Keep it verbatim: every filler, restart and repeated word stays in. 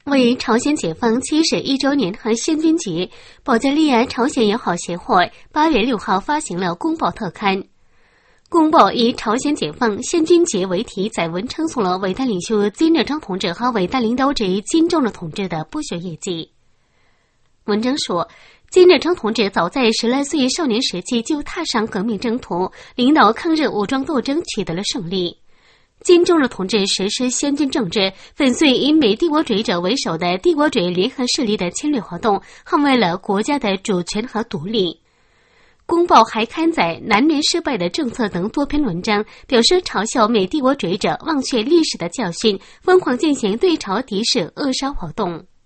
为朝鲜解放七十一周年和献军节，保加利亚朝鲜友好协会八月六号发行了公报特刊。公报以朝鲜解放献军节为题，载文称颂了伟大领袖金日成同志和伟大领导者金正日同志的不朽业绩。文章说，金日成同志早在十来岁少年时期就踏上革命征途，领导抗日武装斗争取得了胜利。金正日同志实施先进政治，粉碎以美帝国主义者为首的帝国主义联合势力的侵略活动，捍卫了国家的主权和独立。公报还刊载南联失败的政策等多篇文章，表示嘲笑美帝国主义者忘却历史的教训，疯狂进行对朝敌视扼杀活动。